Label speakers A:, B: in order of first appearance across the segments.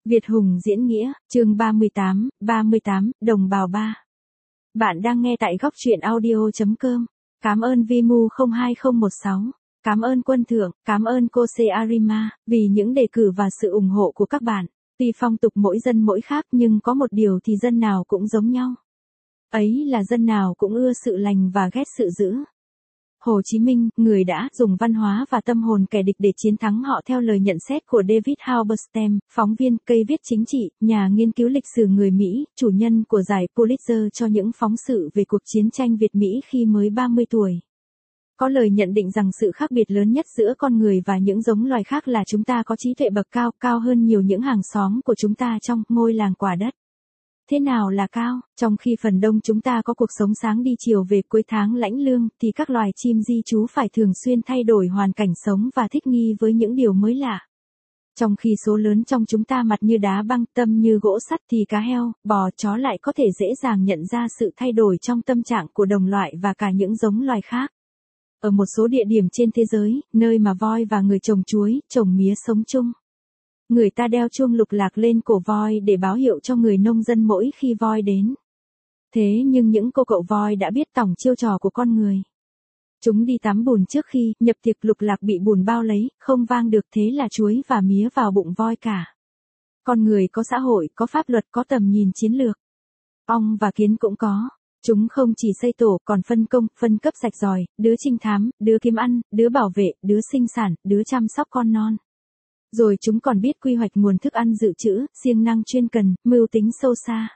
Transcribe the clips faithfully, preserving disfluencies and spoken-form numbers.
A: Việt Hùng diễn nghĩa, chương ba mươi tám, ba mươi tám, đồng bào ba. Bạn đang nghe tại góc truyện audio.com. Cảm ơn Vimu không hai không một sáu. Cảm ơn Quân Thượng, cảm ơn cô C. Arima, vì những đề cử và sự ủng hộ của các bạn. Tuy phong tục mỗi dân mỗi khác nhưng có một điều thì dân nào cũng giống nhau. Ấy là dân nào cũng ưa sự lành và ghét sự dữ. Hồ Chí Minh, người đã dùng văn hóa và tâm hồn kẻ địch để chiến thắng họ theo lời nhận xét của David Halberstam, phóng viên, cây viết chính trị, nhà nghiên cứu lịch sử người Mỹ, chủ nhân của giải Pulitzer cho những phóng sự về cuộc chiến tranh Việt-Mỹ khi mới ba mươi tuổi. Có lời nhận định rằng sự khác biệt lớn nhất giữa con người và những giống loài khác là chúng ta có trí tuệ bậc cao, cao hơn nhiều những hàng xóm của chúng ta trong ngôi làng quả đất. Thế nào là cao? Trong khi phần đông chúng ta có cuộc sống sáng đi chiều về cuối tháng lãnh lương, thì các loài chim di trú phải thường xuyên thay đổi hoàn cảnh sống và thích nghi với những điều mới lạ. Trong khi số lớn trong chúng ta mặt như đá băng, tâm như gỗ sắt, thì cá heo, bò, chó lại có thể dễ dàng nhận ra sự thay đổi trong tâm trạng của đồng loại và cả những giống loài khác. Ở một số địa điểm trên thế giới, nơi mà voi và người trồng chuối, trồng mía sống chung, người ta đeo chuông lục lạc lên cổ voi để báo hiệu cho người nông dân mỗi khi voi đến. Thế nhưng những cô cậu voi đã biết tòng chiêu trò của con người. Chúng đi tắm bùn trước khi nhập tiệc, lục lạc bị bùn bao lấy, không vang được, thế là chuối và mía vào bụng voi cả. Con người có xã hội, có pháp luật, có tầm nhìn chiến lược. Ong và kiến cũng có. Chúng không chỉ xây tổ, còn phân công, phân cấp rạch ròi, đứa trinh thám, đứa kiếm ăn, đứa bảo vệ, đứa sinh sản, đứa chăm sóc con non. Rồi chúng còn biết quy hoạch nguồn thức ăn dự trữ, siêng năng chuyên cần, mưu tính sâu xa.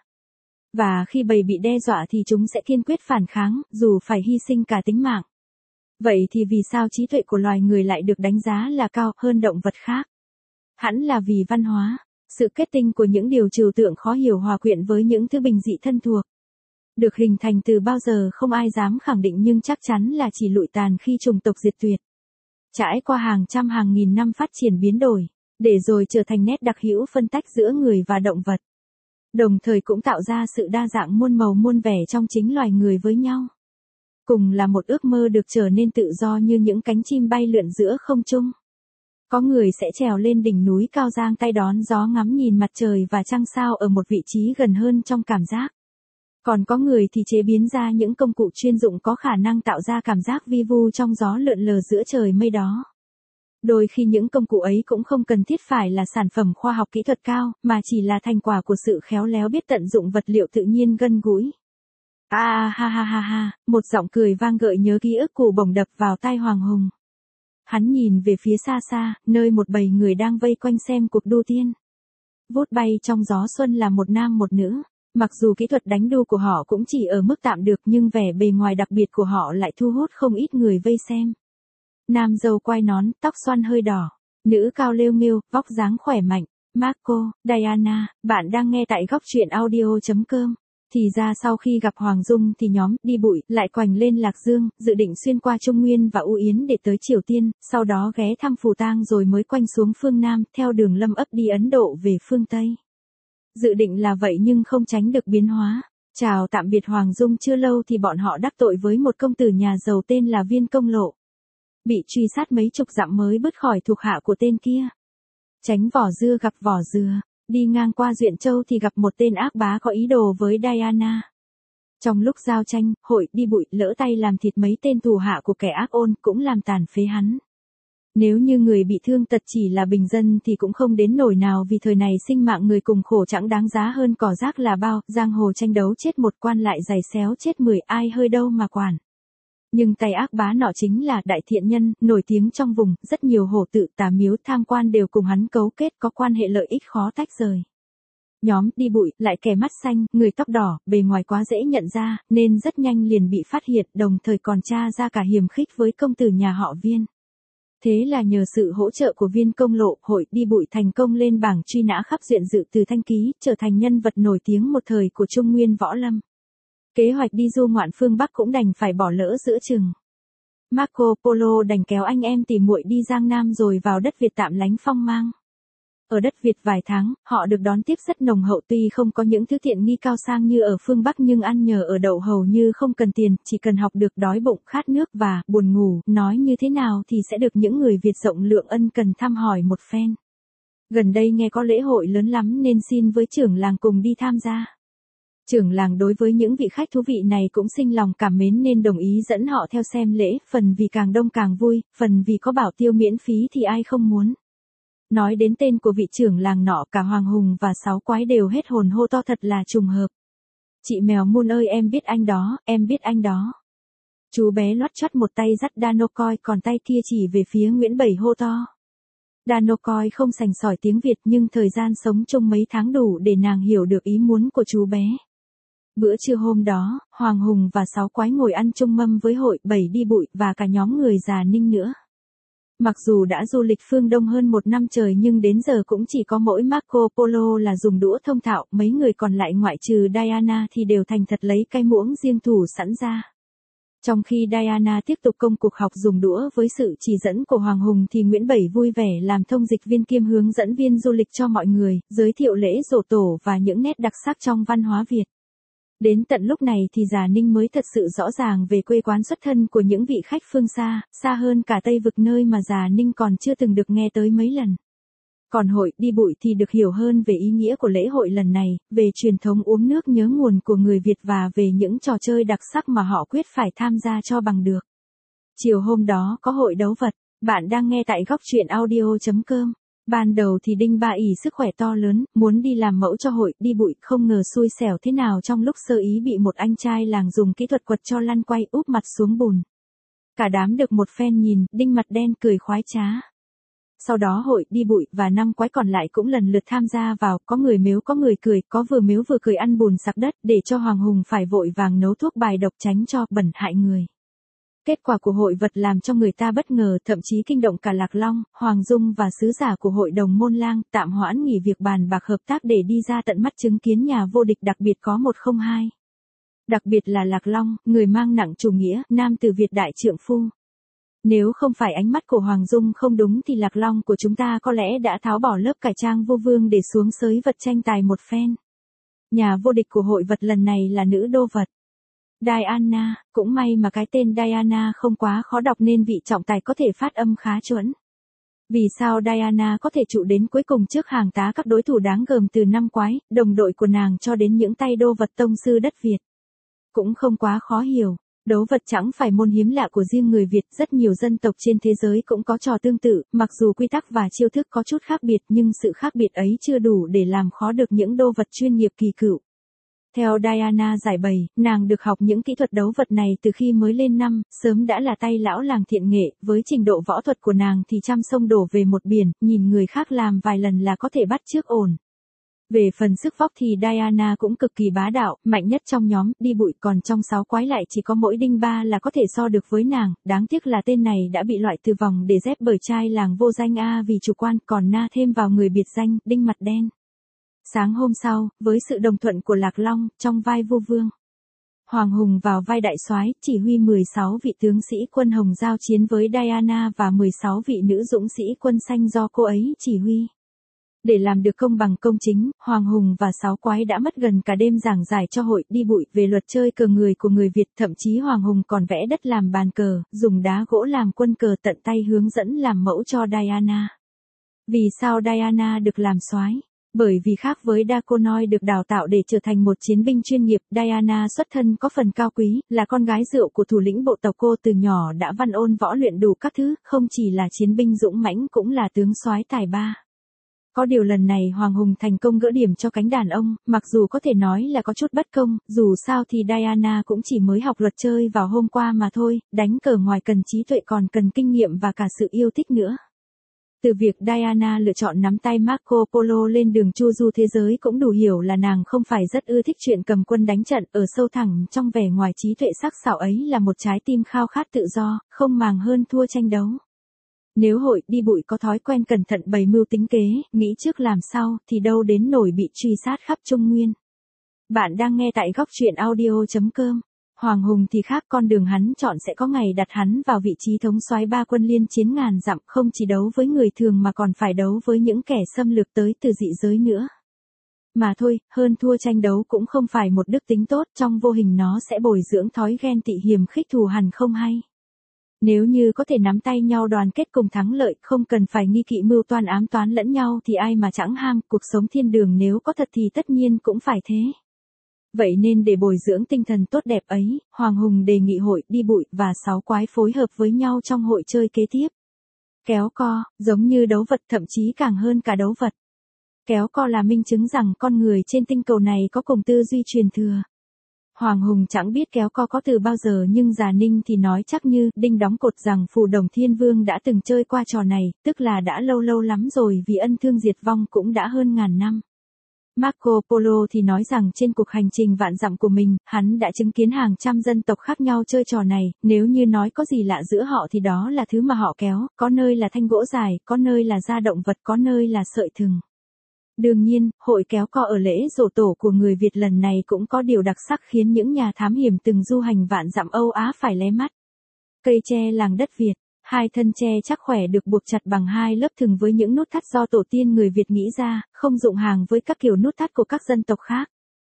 A: Và khi bầy bị đe dọa thì chúng sẽ kiên quyết phản kháng, dù phải hy sinh cả tính mạng. Vậy thì vì sao trí tuệ của loài người lại được đánh giá là cao hơn động vật khác? Hẳn là vì văn hóa, sự kết tinh của những điều trừu tượng khó hiểu hòa quyện với những thứ bình dị thân thuộc. Được hình thành từ bao giờ không ai dám khẳng định, nhưng chắc chắn là chỉ lụi tàn khi chủng tộc diệt tuyệt. Trải qua hàng trăm hàng nghìn năm phát triển biến đổi, để rồi trở thành nét đặc hữu phân tách giữa người và động vật. Đồng thời cũng tạo ra sự đa dạng muôn màu muôn vẻ trong chính loài người với nhau. Cùng là một ước mơ được trở nên tự do như những cánh chim bay lượn giữa không trung. Có người sẽ trèo lên đỉnh núi cao giang tay đón gió ngắm nhìn mặt trời và trăng sao ở một vị trí gần hơn trong cảm giác. Còn có người thì chế biến ra những công cụ chuyên dụng có khả năng tạo ra cảm giác vi vu trong gió lượn lờ giữa trời mây đó. Đôi khi những công cụ ấy cũng không cần thiết phải là sản phẩm khoa học kỹ thuật cao, mà chỉ là thành quả của sự khéo léo biết tận dụng vật liệu tự nhiên gần gũi. À ha ha ha ha, một giọng cười vang gợi nhớ ký ức cũ bổng đập vào tai Hoàng Hùng. Hắn nhìn về phía xa xa, nơi một bầy người đang vây quanh xem cuộc đua tiên. Vút bay trong gió xuân là một nam một nữ. Mặc dù kỹ thuật đánh đu của họ cũng chỉ ở mức tạm được, nhưng vẻ bề ngoài đặc biệt của họ lại thu hút không ít người vây xem. Nam râu quai nón, tóc xoăn hơi đỏ. Nữ cao lêu nghêu, vóc dáng khỏe mạnh. Marco, Diana, bạn đang nghe tại góc truyện audio.com. Thì ra sau khi gặp Hoàng Dung thì nhóm đi bụi lại quành lên Lạc Dương, dự định xuyên qua Trung Nguyên và U Yến để tới Triều Tiên, sau đó ghé thăm Phù Tang rồi mới quanh xuống phương Nam, theo đường Lâm Ấp đi Ấn Độ về phương Tây. Dự định là vậy nhưng không tránh được biến hóa. Chào tạm biệt Hoàng Dung chưa lâu thì bọn họ đắc tội với một công tử nhà giàu tên là Viên Công Lộ. Bị truy sát mấy chục dặm mới bứt khỏi thuộc hạ của tên kia. Tránh vỏ dưa gặp vỏ dừa, đi ngang qua Duyện Châu thì gặp một tên ác bá có ý đồ với Diana. Trong lúc giao tranh, hội đi bụi lỡ tay làm thịt mấy tên thủ hạ của kẻ ác ôn, cũng làm tàn phế hắn. Nếu như người bị thương tật chỉ là bình dân thì cũng không đến nỗi nào, vì thời này sinh mạng người cùng khổ chẳng đáng giá hơn cỏ rác là bao, giang hồ tranh đấu chết một quan lại giày xéo chết mười, ai hơi đâu mà quản. Nhưng tay ác bá nọ chính là đại thiện nhân, nổi tiếng trong vùng, rất nhiều hổ tự, tà miếu, tham quan đều cùng hắn cấu kết, có quan hệ lợi ích khó tách rời. Nhóm đi bụi lại kẻ mắt xanh, người tóc đỏ, bề ngoài quá dễ nhận ra, nên rất nhanh liền bị phát hiện, đồng thời còn tra ra cả hiềm khích với công tử nhà họ Viên. Thế là nhờ sự hỗ trợ của Viên Công Lộ, hội đi bụi thành công lên bảng truy nã khắp Duyện Dự từ Thanh Ký, trở thành nhân vật nổi tiếng một thời của Trung Nguyên võ lâm. Kế hoạch đi du ngoạn phương Bắc cũng đành phải bỏ lỡ giữa chừng. Marco Polo đành kéo anh em tỉ muội đi Giang Nam rồi vào đất Việt tạm lánh phong mang. Ở đất Việt vài tháng, họ được đón tiếp rất nồng hậu, tuy không có những thứ tiện nghi cao sang như ở phương Bắc nhưng ăn nhờ ở đậu hầu như không cần tiền, chỉ cần học được đói bụng, khát nước và buồn ngủ, nói như thế nào thì sẽ được những người Việt rộng lượng ân cần thăm hỏi một phen. Gần đây nghe có lễ hội lớn lắm nên xin với trưởng làng cùng đi tham gia. Trưởng làng đối với những vị khách thú vị này cũng sinh lòng cảm mến nên đồng ý dẫn họ theo xem lễ, phần vì càng đông càng vui, phần vì có bảo tiêu miễn phí thì ai không muốn. Nói đến tên của vị trưởng làng nọ, cả Hoàng Hùng và Sáu Quái đều hết hồn hô to thật là trùng hợp. Chị mèo Moon ơi, em biết anh đó, em biết anh đó. Chú bé loắt choắt một tay dắt Dano Coi, còn tay kia chỉ về phía Nguyễn Bảy hô to. Dano Coi không sành sỏi tiếng Việt nhưng thời gian sống chung mấy tháng đủ để nàng hiểu được ý muốn của chú bé. Bữa trưa hôm đó, Hoàng Hùng và Sáu Quái ngồi ăn chung mâm với Hội Bảy đi bụi và cả nhóm người già Ninh nữa. Mặc dù đã du lịch phương Đông hơn một năm trời nhưng đến giờ cũng chỉ có mỗi Marco Polo là dùng đũa thông thạo, mấy người còn lại ngoại trừ Diana thì đều thành thật lấy cái muỗng riêng thủ sẵn ra. Trong khi Diana tiếp tục công cuộc học dùng đũa với sự chỉ dẫn của Hoàng Hùng thì Nguyễn Bảy vui vẻ làm thông dịch viên kiêm hướng dẫn viên du lịch cho mọi người, giới thiệu lễ giỗ tổ và những nét đặc sắc trong văn hóa Việt. Đến tận lúc này thì già Ninh mới thật sự rõ ràng về quê quán xuất thân của những vị khách phương xa, xa hơn cả Tây Vực nơi mà già Ninh còn chưa từng được nghe tới mấy lần. Còn Hội đi bụi thì được hiểu hơn về ý nghĩa của lễ hội lần này, về truyền thống uống nước nhớ nguồn của người Việt và về những trò chơi đặc sắc mà họ quyết phải tham gia cho bằng được. Chiều hôm đó có hội đấu vật, bạn đang nghe tại góc truyện audio chấm com. Ban đầu thì Đinh Ba ỷ sức khỏe to lớn, muốn đi làm mẫu cho Hội đi bụi, không ngờ xui xẻo thế nào trong lúc sơ ý bị một anh trai làng dùng kỹ thuật quật cho lăn quay úp mặt xuống bùn. Cả đám được một phen nhìn, Đinh mặt đen cười khoái trá. Sau đó Hội đi bụi và năm quái còn lại cũng lần lượt tham gia vào, có người mếu có người cười, có vừa mếu vừa cười ăn bùn sặc đất để cho Hoàng Hùng phải vội vàng nấu thuốc bài độc tránh cho bẩn hại người. Kết quả của hội vật làm cho người ta bất ngờ, thậm chí kinh động cả Lạc Long, Hoàng Dung và sứ giả của hội đồng Môn Lang, tạm hoãn nghỉ việc bàn bạc hợp tác để đi ra tận mắt chứng kiến nhà vô địch đặc biệt có một không hai. Đặc biệt là Lạc Long, người mang nặng chủ nghĩa, nam từ Việt đại trượng phu. Nếu không phải ánh mắt của Hoàng Dung không đúng thì Lạc Long của chúng ta có lẽ đã tháo bỏ lớp cải trang vô vương để xuống sới vật tranh tài một phen. Nhà vô địch của hội vật lần này là nữ đô vật Diana, cũng may mà cái tên Diana không quá khó đọc nên vị trọng tài có thể phát âm khá chuẩn. Vì sao Diana có thể trụ đến cuối cùng trước hàng tá các đối thủ đáng gờm từ năm quái, đồng đội của nàng cho đến những tay đô vật tông sư đất Việt? Cũng không quá khó hiểu. Đấu vật chẳng phải môn hiếm lạ của riêng người Việt, rất nhiều dân tộc trên thế giới cũng có trò tương tự, mặc dù quy tắc và chiêu thức có chút khác biệt nhưng sự khác biệt ấy chưa đủ để làm khó được những đô vật chuyên nghiệp kỳ cựu. Theo Diana giải bày, nàng được học những kỹ thuật đấu vật này từ khi mới lên năm, sớm đã là tay lão làng thiện nghệ, với trình độ võ thuật của nàng thì trăm sông đổ về một biển, nhìn người khác làm vài lần là có thể bắt chước ổn. Về phần sức vóc thì Diana cũng cực kỳ bá đạo, mạnh nhất trong nhóm, đi bụi, còn trong sáu quái lại chỉ có mỗi Đinh Ba là có thể so được với nàng, đáng tiếc là tên này đã bị loại từ vòng để dép bởi trai làng vô danh A vì chủ quan, còn na thêm vào người biệt danh, Đinh mặt đen. Sáng hôm sau, với sự đồng thuận của Lạc Long, trong vai vua vương, Hoàng Hùng vào vai đại soái, chỉ huy mười sáu vị tướng sĩ quân hồng giao chiến với Diana và mười sáu vị nữ dũng sĩ quân xanh do cô ấy chỉ huy. Để làm được công bằng công chính, Hoàng Hùng và sáu quái đã mất gần cả đêm giảng giải cho hội đi bụi về luật chơi cờ người của người Việt, thậm chí Hoàng Hùng còn vẽ đất làm bàn cờ, dùng đá gỗ làm quân cờ, tận tay hướng dẫn làm mẫu cho Diana. Vì sao Diana được làm soái? Bởi vì khác với Daconoi được đào tạo để trở thành một chiến binh chuyên nghiệp, Diana xuất thân có phần cao quý, là con gái rượu của thủ lĩnh bộ tộc, cô từ nhỏ đã văn ôn võ luyện đủ các thứ, không chỉ là chiến binh dũng mãnh cũng là tướng soái tài ba. Có điều lần này Hoàng Hùng thành công gỡ điểm cho cánh đàn ông, mặc dù có thể nói là có chút bất công, dù sao thì Diana cũng chỉ mới học luật chơi vào hôm qua mà thôi, đánh cờ ngoài cần trí tuệ còn cần kinh nghiệm và cả sự yêu thích nữa. Từ việc Diana lựa chọn nắm tay Marco Polo lên đường chu du thế giới cũng đủ hiểu là nàng không phải rất ưa thích chuyện cầm quân đánh trận, ở sâu thẳm trong vẻ ngoài trí tuệ sắc sảo ấy là một trái tim khao khát tự do, không màng hơn thua tranh đấu. Nếu hội đi bụi có thói quen cẩn thận bày mưu tính kế, nghĩ trước làm sau, thì đâu đến nổi bị truy sát khắp Trung Nguyên. Bạn đang nghe tại góc truyện audio chấm com. Hoàng Hùng thì khác, con đường hắn chọn sẽ có ngày đặt hắn vào vị trí thống soái ba quân liên chiến ngàn dặm, không chỉ đấu với người thường mà còn phải đấu với những kẻ xâm lược tới từ dị giới nữa. Mà thôi, hơn thua tranh đấu cũng không phải một đức tính tốt, trong vô hình nó sẽ bồi dưỡng thói ghen tị hiềm khích thù hằn không hay. Nếu như có thể nắm tay nhau đoàn kết cùng thắng lợi, không cần phải nghi kỵ mưu toan ám toán lẫn nhau thì ai mà chẳng ham, cuộc sống thiên đường nếu có thật thì tất nhiên cũng phải thế. Vậy nên để bồi dưỡng tinh thần tốt đẹp ấy, Hoàng Hùng đề nghị Hội Đi Bụi và Sáu Quái phối hợp với nhau trong hội chơi kế tiếp. Kéo co, giống như đấu vật, thậm chí càng hơn cả đấu vật. Kéo co là minh chứng rằng con người trên tinh cầu này có cùng tư duy truyền thừa. Hoàng Hùng chẳng biết kéo co có từ bao giờ, nhưng Già Ninh thì nói chắc như đinh đóng cột rằng Phù Đồng Thiên Vương đã từng chơi qua trò này, tức là đã lâu lâu lắm rồi, vì ân thương diệt vong cũng đã hơn ngàn năm. Marco Polo thì nói rằng trên cuộc hành trình vạn dặm của mình, hắn đã chứng kiến hàng trăm dân tộc khác nhau chơi trò này, nếu như nói có gì lạ giữa họ thì đó là thứ mà họ kéo, có nơi là thanh gỗ dài, có nơi là da động vật, có nơi là sợi thừng. Đương nhiên, hội kéo co ở lễ giỗ tổ của người Việt lần này cũng có điều đặc sắc khiến những nhà thám hiểm từng du hành vạn dặm Âu Á phải lé mắt. Cây tre làng đất Việt, hai thân tre chắc khỏe được buộc chặt bằng hai lớp thừng với những nút thắt do tổ tiên người Việt nghĩ ra, không dụng hàng với các kiểu nút thắt của các dân tộc khác.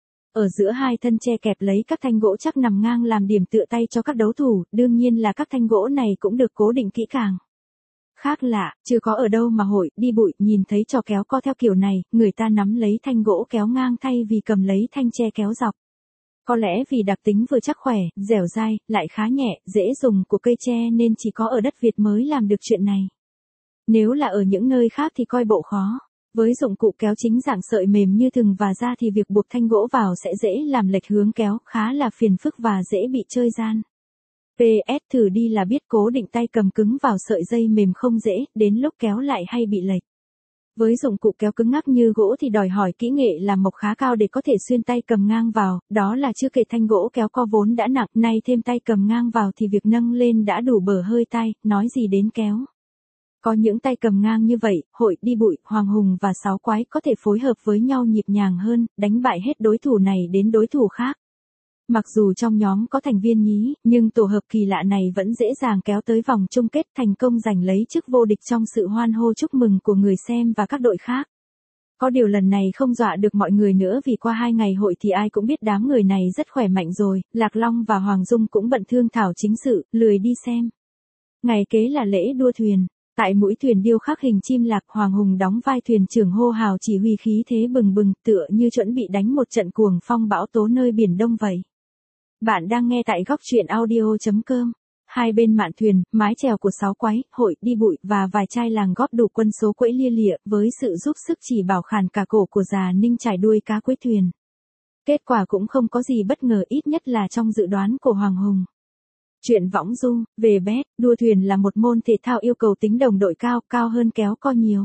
A: Ở giữa hai thân tre kẹp lấy các thanh gỗ chắc nằm ngang làm điểm tựa tay cho các đấu thủ, đương nhiên là các thanh gỗ này cũng được cố định kỹ càng. Khác lạ, chưa có ở đâu mà Hội Đi Bụi nhìn thấy trò kéo co theo kiểu này, người ta nắm lấy thanh gỗ kéo ngang thay vì cầm lấy thanh tre kéo dọc. Có lẽ vì đặc tính vừa chắc khỏe, dẻo dai, lại khá nhẹ, dễ dùng của cây tre nên chỉ có ở đất Việt mới làm được chuyện này. Nếu là ở những nơi khác thì coi bộ khó. Với dụng cụ kéo chính dạng sợi mềm như thừng và da thì việc buộc thanh gỗ vào sẽ dễ làm lệch hướng kéo, khá là phiền phức và dễ bị chơi gian. pê ét thử đi là biết cố định tay cầm cứng vào sợi dây mềm không dễ, đến lúc kéo lại hay bị lệch. Với dụng cụ kéo cứng ngắc như gỗ thì đòi hỏi kỹ nghệ làm mộc khá cao để có thể xuyên tay cầm ngang vào, đó là chưa kể thanh gỗ kéo co vốn đã nặng, nay thêm tay cầm ngang vào thì việc nâng lên đã đủ bở hơi tay, nói gì đến kéo. Có những tay cầm ngang như vậy, Hội Đi Bụi, Hoàng Hùng và Sáu Quái có thể phối hợp với nhau nhịp nhàng hơn, đánh bại hết đối thủ này đến đối thủ khác. Mặc dù trong nhóm có thành viên nhí, nhưng tổ hợp kỳ lạ này vẫn dễ dàng kéo tới vòng chung kết, thành công giành lấy chức vô địch trong sự hoan hô chúc mừng của người xem và các đội khác. Có điều lần này không dọa được mọi người nữa vì qua hai ngày hội thì ai cũng biết đám người này rất khỏe mạnh rồi, Lạc Long và Hoàng Dung cũng bận thương thảo chính sự, lười đi xem. Ngày kế là lễ đua thuyền. Tại mũi thuyền điêu khắc hình chim lạc, Hoàng Hùng đóng vai thuyền trưởng hô hào chỉ huy khí thế bừng bừng, tựa như chuẩn bị đánh một trận cuồng phong bão tố nơi biển Đông vậy. Bạn đang nghe tại góc truyện audio chấm com. Hai bên mạn thuyền, mái chèo của Sáu Quái, Hội Đi Bụi và vài trai làng góp đủ quân số quẫy lia lịa, với sự giúp sức chỉ bảo khàn cả cổ của Già Ninh trải đuôi cá cuối thuyền. Kết quả cũng không có gì bất ngờ, ít nhất là trong dự đoán của Hoàng Hùng. Chuyện võng du, về bet, đua thuyền là một môn thể thao yêu cầu tính đồng đội cao, cao hơn kéo co nhiều.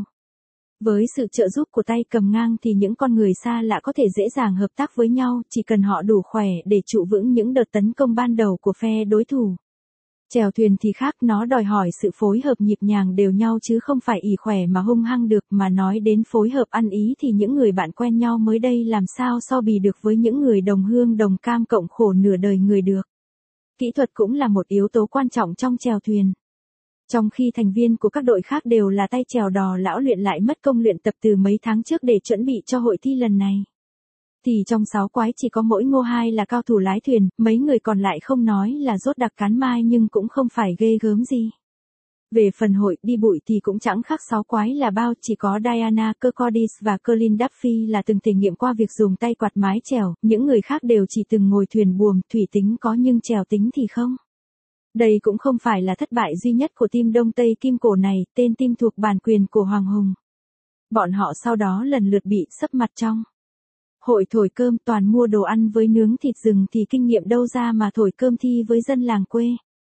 A: Với sự trợ giúp của tay cầm ngang thì những con người xa lạ có thể dễ dàng hợp tác với nhau, chỉ cần họ đủ khỏe để trụ vững những đợt tấn công ban đầu của phe đối thủ. Chèo thuyền thì khác, nó đòi hỏi sự phối hợp nhịp nhàng đều nhau chứ không phải ỷ khỏe mà hung hăng được, mà nói đến phối hợp ăn ý thì những người bạn quen nhau mới đây làm sao so bì được với những người đồng hương đồng cam cộng khổ nửa đời người được. Kỹ thuật cũng là một yếu tố quan trọng trong chèo thuyền. Trong khi thành viên của các đội khác đều là tay chèo đò lão luyện lại mất công luyện tập từ mấy tháng trước để chuẩn bị cho hội thi lần này. Thì trong Sáu Quái chỉ có mỗi Ngô Hai là cao thủ lái thuyền, mấy người còn lại không nói là rốt đặc cán mai nhưng cũng không phải ghê gớm gì. Về phần Hội Đi Bụi thì cũng chẳng khác Sáu Quái là bao, chỉ có Diana Kirkcaldy và Colin Duffy là từng thể nghiệm qua việc dùng tay quạt mái chèo, những người khác đều chỉ từng ngồi thuyền buồm, thủy tính có nhưng chèo tính thì không. Đây cũng không phải là thất bại duy nhất của team Đông Tây Kim Cổ này, tên team thuộc bản quyền của Hoàng Hùng. Bọn họ sau đó lần lượt bị sấp mặt trong hội thổi cơm, toàn mua đồ ăn với nướng thịt rừng thì kinh nghiệm đâu ra mà thổi cơm thi với dân làng quê.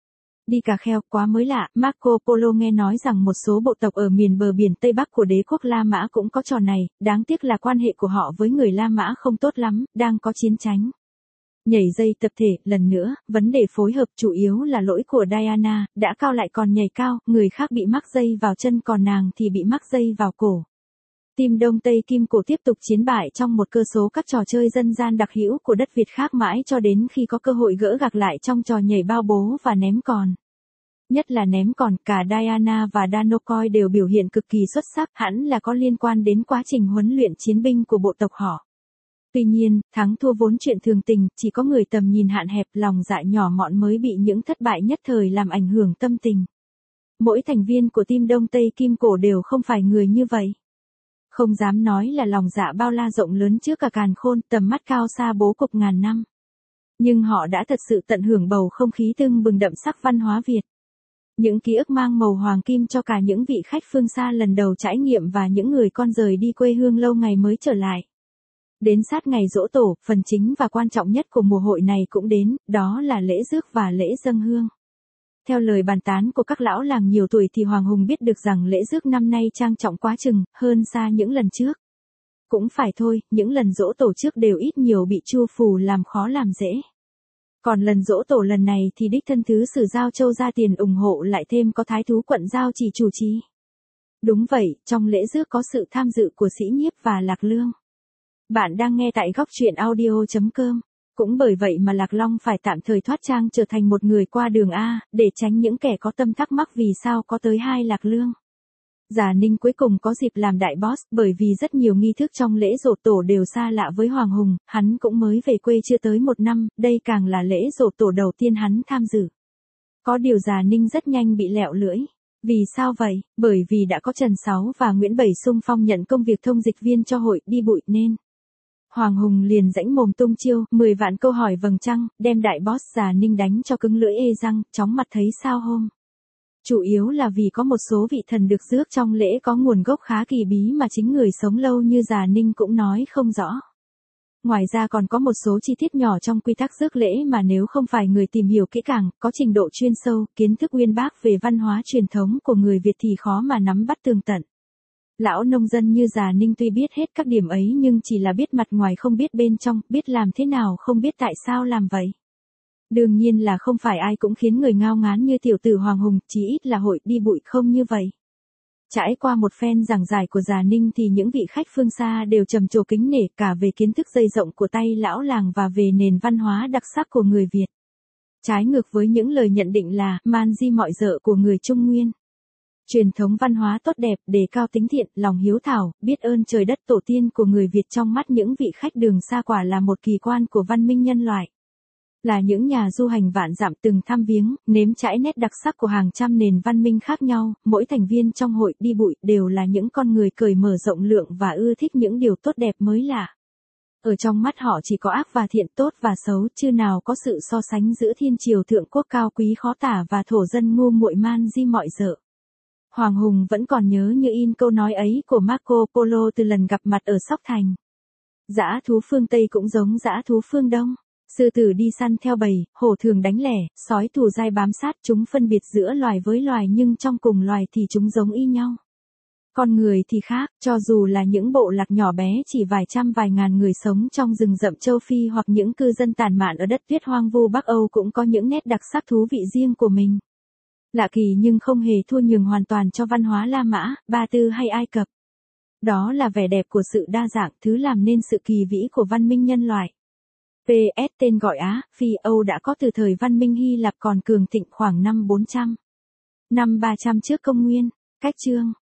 A: Đi cà kheo, quá mới lạ, Marco Polo nghe nói rằng một số bộ tộc ở miền bờ biển Tây Bắc của đế quốc La Mã cũng có trò này, đáng tiếc là quan hệ của họ với người La Mã không tốt lắm, đang có chiến tranh. Nhảy dây tập thể, lần nữa, vấn đề phối hợp chủ yếu là lỗi của Diana, đã cao lại còn nhảy cao, người khác bị mắc dây vào chân còn nàng thì bị mắc dây vào cổ. Team Đông Tây Kim Cổ tiếp tục chiến bại trong một cơ số các trò chơi dân gian đặc hữu của đất Việt khác mãi cho đến khi có cơ hội gỡ gạc lại trong trò nhảy bao bố và ném còn. Nhất là ném còn, cả Diana và Danokoi đều biểu hiện cực kỳ xuất sắc, hẳn là có liên quan đến quá trình huấn luyện chiến binh của bộ tộc họ. Tuy nhiên, thắng thua vốn chuyện thường tình, chỉ có người tầm nhìn hạn hẹp, lòng dạ nhỏ mọn mới bị những thất bại nhất thời làm ảnh hưởng tâm tình. Mỗi thành viên của team Đông Tây Kim Cổ đều không phải người như vậy. Không dám nói là lòng dạ bao la rộng lớn trước cả càn khôn, tầm mắt cao xa bố cục ngàn năm. Nhưng họ đã thật sự tận hưởng bầu không khí tưng bừng đậm sắc văn hóa Việt. Những ký ức mang màu hoàng kim cho cả những vị khách phương xa lần đầu trải nghiệm và những người con rời đi quê hương lâu ngày mới trở lại. Đến sát ngày giỗ tổ, phần chính và quan trọng nhất của mùa hội này cũng đến, đó là lễ rước và lễ dâng hương. Theo lời bàn tán của các lão làng nhiều tuổi thì Hoàng Hùng biết được rằng lễ rước năm nay trang trọng quá chừng, hơn xa những lần trước. Cũng phải thôi, những lần giỗ tổ trước đều ít nhiều bị Chu Phù làm khó làm dễ. Còn lần giỗ tổ lần này thì đích thân thứ sử Giao Châu ra tiền ủng hộ, lại thêm có thái thú quận Giao Chỉ chủ trì. Đúng vậy, trong lễ rước có sự tham dự của Sĩ Nhiếp và Lạc Lương. Bạn đang nghe tại góc truyện audio chấm com. Cũng bởi vậy mà Lạc Long phải tạm thời thoát trang trở thành một người qua đường A, để tránh những kẻ có tâm thắc mắc vì sao có tới hai Lạc Lương. Già Ninh cuối cùng có dịp làm đại boss, bởi vì rất nhiều nghi thức trong lễ giỗ tổ đều xa lạ với Hoàng Hùng, hắn cũng mới về quê chưa tới một năm, đây càng là lễ giỗ tổ đầu tiên hắn tham dự. Có điều Già Ninh rất nhanh bị lẹo lưỡi. Vì sao vậy? Bởi vì đã có Trần Sáu và Nguyễn Bảy xung phong nhận công việc thông dịch viên cho hội đi bụi nên. Hoàng Hùng liền rãnh mồm tung chiêu, mười vạn câu hỏi vầng trăng, đem đại boss Già Ninh đánh cho cứng lưỡi ê răng, chóng mặt thấy sao hôm. Chủ yếu là vì có một số vị thần được rước trong lễ có nguồn gốc khá kỳ bí mà chính người sống lâu như Già Ninh cũng nói không rõ. Ngoài ra còn có một số chi tiết nhỏ trong quy tắc rước lễ mà nếu không phải người tìm hiểu kỹ càng, có trình độ chuyên sâu, kiến thức uyên bác về văn hóa truyền thống của người Việt thì khó mà nắm bắt tường tận. Lão nông dân như Già Ninh tuy biết hết các điểm ấy nhưng chỉ là biết mặt ngoài không biết bên trong, biết làm thế nào không biết tại sao làm vậy. Đương nhiên là không phải ai cũng khiến người ngao ngán như tiểu tử Hoàng Hùng, chí ít là hội đi bụi không như vậy. Trải qua một phen giảng giải của Già Ninh thì những vị khách phương xa đều trầm trồ kính nể cả về kiến thức dày rộng của tay lão làng và về nền văn hóa đặc sắc của người Việt. Trái ngược với những lời nhận định là man di mọi dợ của người Trung Nguyên. Truyền thống văn hóa tốt đẹp, đề cao tính thiện, lòng hiếu thảo, biết ơn trời đất tổ tiên của người Việt trong mắt những vị khách đường xa quả là một kỳ quan của văn minh nhân loại. Là những nhà du hành vạn dặm từng thăm viếng, nếm trải nét đặc sắc của hàng trăm nền văn minh khác nhau, mỗi thành viên trong hội đi bụi đều là những con người cởi mở rộng lượng và ưa thích những điều tốt đẹp mới lạ. Ở trong mắt họ chỉ có ác và thiện, tốt và xấu, chứ nào có sự so sánh giữa thiên triều thượng quốc cao quý khó tả và thổ dân ngu muội man di mọi dợ. Hoàng Hùng vẫn còn nhớ như in câu nói ấy của Marco Polo từ lần gặp mặt ở Sóc Thành. Dã thú phương Tây cũng giống dã thú phương Đông. Sư tử đi săn theo bầy, hổ thường đánh lẻ, sói thù dai bám sát, chúng phân biệt giữa loài với loài nhưng trong cùng loài thì chúng giống y nhau. Con người thì khác, cho dù là những bộ lạc nhỏ bé chỉ vài trăm vài ngàn người sống trong rừng rậm châu Phi hoặc những cư dân tản mạn ở đất tuyết hoang vu Bắc Âu cũng có những nét đặc sắc thú vị riêng của mình. Lạ kỳ nhưng không hề thua nhường hoàn toàn cho văn hóa La Mã, Ba Tư hay Ai Cập. Đó là vẻ đẹp của sự đa dạng, thứ làm nên sự kỳ vĩ của văn minh nhân loại. pê ét tên gọi Á, Phi Âu đã có từ thời văn minh Hy Lạp còn cường thịnh khoảng năm bốn trăm. Năm ba trăm trước công nguyên. Cách chương